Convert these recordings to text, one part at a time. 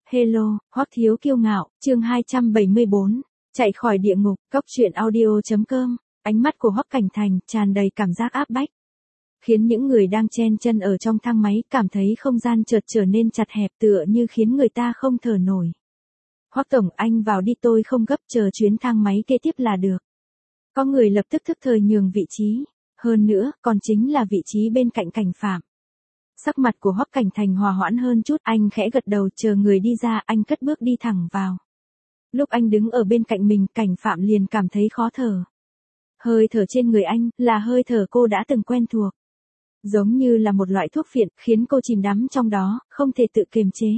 Hello, Hoắc Thiếu Kiêu Ngạo, chương 274, chạy khỏi địa ngục, cốc truyện audio.com, ánh mắt của Hoắc Cảnh Thành tràn đầy cảm giác áp bách, khiến những người đang chen chân ở trong thang máy cảm thấy không gian chợt trở nên chặt hẹp tựa như khiến người ta không thở nổi. Hoắc tổng, anh vào đi, tôi không gấp, chờ chuyến thang máy kế tiếp là được. Có người lập tức thức thời nhường vị trí, hơn nữa, còn chính là vị trí bên cạnh Cảnh Phạm. Sắc mặt của Hoắc Cảnh Thành hòa hoãn hơn chút, anh khẽ gật đầu chờ người đi ra, anh cất bước đi thẳng vào. Lúc anh đứng ở bên cạnh mình, Cảnh Phạm liền cảm thấy khó thở. Hơi thở trên người anh là hơi thở cô đã từng quen thuộc. Giống như là một loại thuốc phiện, khiến cô chìm đắm trong đó, không thể tự kiềm chế.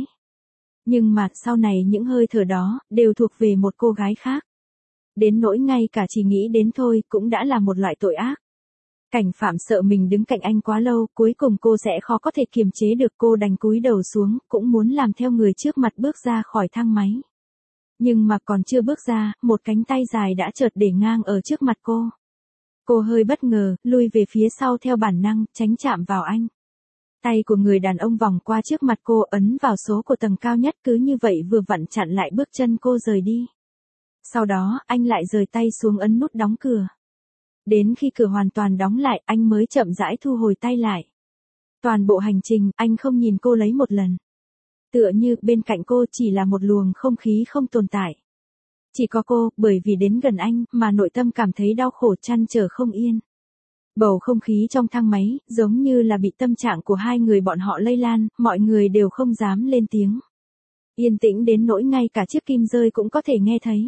Nhưng mà sau này những hơi thở đó đều thuộc về một cô gái khác. Đến nỗi ngay cả chỉ nghĩ đến thôi cũng đã là một loại tội ác. Cảnh Phạm sợ mình đứng cạnh anh quá lâu, cuối cùng cô sẽ khó có thể kiềm chế được, cô đành cúi đầu xuống, cũng muốn làm theo người trước mặt bước ra khỏi thang máy. Nhưng mà còn chưa bước ra, một cánh tay dài đã chợt để ngang ở trước mặt cô. Cô hơi bất ngờ, lui về phía sau theo bản năng, tránh chạm vào anh. Tay của người đàn ông vòng qua trước mặt cô, ấn vào số của tầng cao nhất, cứ như vậy vừa vặn chặn lại bước chân cô rời đi. Sau đó, anh lại rời tay xuống ấn nút đóng cửa. Đến khi cửa hoàn toàn đóng lại, anh mới chậm rãi thu hồi tay lại. Toàn bộ hành trình, anh không nhìn cô lấy một lần. Tựa như bên cạnh cô chỉ là một luồng không khí không tồn tại. Chỉ có cô, bởi vì đến gần anh, mà nội tâm cảm thấy đau khổ trăn trở không yên. Bầu không khí trong thang máy, giống như là bị tâm trạng của hai người bọn họ lây lan, mọi người đều không dám lên tiếng. Yên tĩnh đến nỗi ngay cả chiếc kim rơi cũng có thể nghe thấy.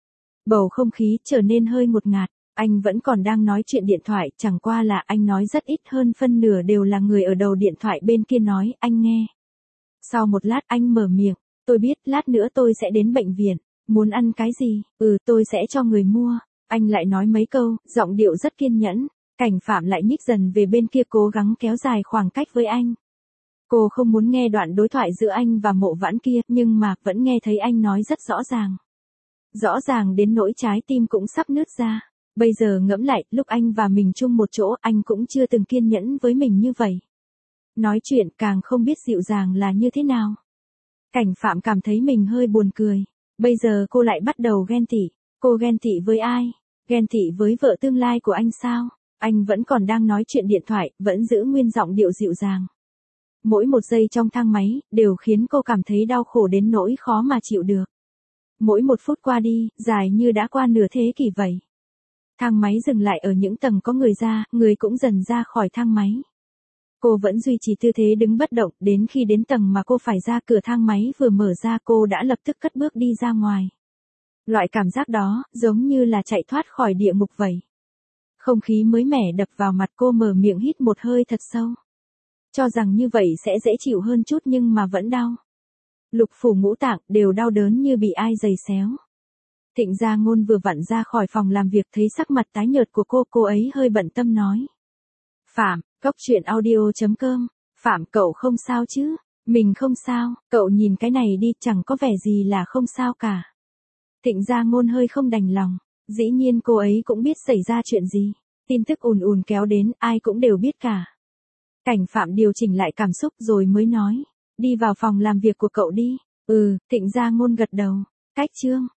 Bầu không khí trở nên hơi ngột ngạt. Anh vẫn còn đang nói chuyện điện thoại, chẳng qua là anh nói rất ít, hơn phân nửa đều là người ở đầu điện thoại bên kia nói, anh nghe. Sau một lát anh mở miệng, tôi biết, lát nữa tôi sẽ đến bệnh viện, muốn ăn cái gì, tôi sẽ cho người mua. Anh lại nói mấy câu, giọng điệu rất kiên nhẫn. Cảnh Phạm lại nhích dần về bên kia, cố gắng kéo dài khoảng cách với anh. Cô không muốn nghe đoạn đối thoại giữa anh và Mộ Vãn kia, nhưng mà vẫn nghe thấy anh nói rất rõ ràng. Rõ ràng đến nỗi trái tim cũng sắp nứt ra. Bây giờ ngẫm lại, lúc anh và mình chung một chỗ, anh cũng chưa từng kiên nhẫn với mình như vậy. Nói chuyện càng không biết dịu dàng là như thế nào. Cảnh Phạm cảm thấy mình hơi buồn cười. Bây giờ cô lại bắt đầu ghen tị. Cô ghen tị với ai? Ghen tị với vợ tương lai của anh sao? Anh vẫn còn đang nói chuyện điện thoại, vẫn giữ nguyên giọng điệu dịu dàng. Mỗi một giây trong thang máy, đều khiến cô cảm thấy đau khổ đến nỗi khó mà chịu được. Mỗi một phút qua đi, dài như đã qua nửa thế kỷ vậy. Thang máy dừng lại ở những tầng có người ra, người cũng dần ra khỏi thang máy. Cô vẫn duy trì tư thế đứng bất động, đến khi đến tầng mà cô phải ra, cửa thang máy vừa mở ra, cô đã lập tức cất bước đi ra ngoài. Loại cảm giác đó, giống như là chạy thoát khỏi địa ngục vậy. Không khí mới mẻ đập vào mặt, cô mở miệng hít một hơi thật sâu. Cho rằng như vậy sẽ dễ chịu hơn chút nhưng mà vẫn đau. Lục phủ ngũ tạng đều đau đớn như bị ai giày xéo. Thịnh Gia Ngôn vừa vặn ra khỏi phòng làm việc, thấy sắc mặt tái nhợt của cô ấy hơi bận tâm nói. Phạm, cốc truyện audio.com, Phạm cậu không sao chứ? Mình không sao, cậu nhìn cái này đi, chẳng có vẻ gì là không sao cả. Thịnh Gia Ngôn hơi không đành lòng, dĩ nhiên cô ấy cũng biết xảy ra chuyện gì. Tin tức ùn ùn kéo đến, ai cũng đều biết cả. Cảnh Phạm điều chỉnh lại cảm xúc rồi mới nói, đi vào phòng làm việc của cậu đi. Thịnh Gia Ngôn gật đầu, cách chương.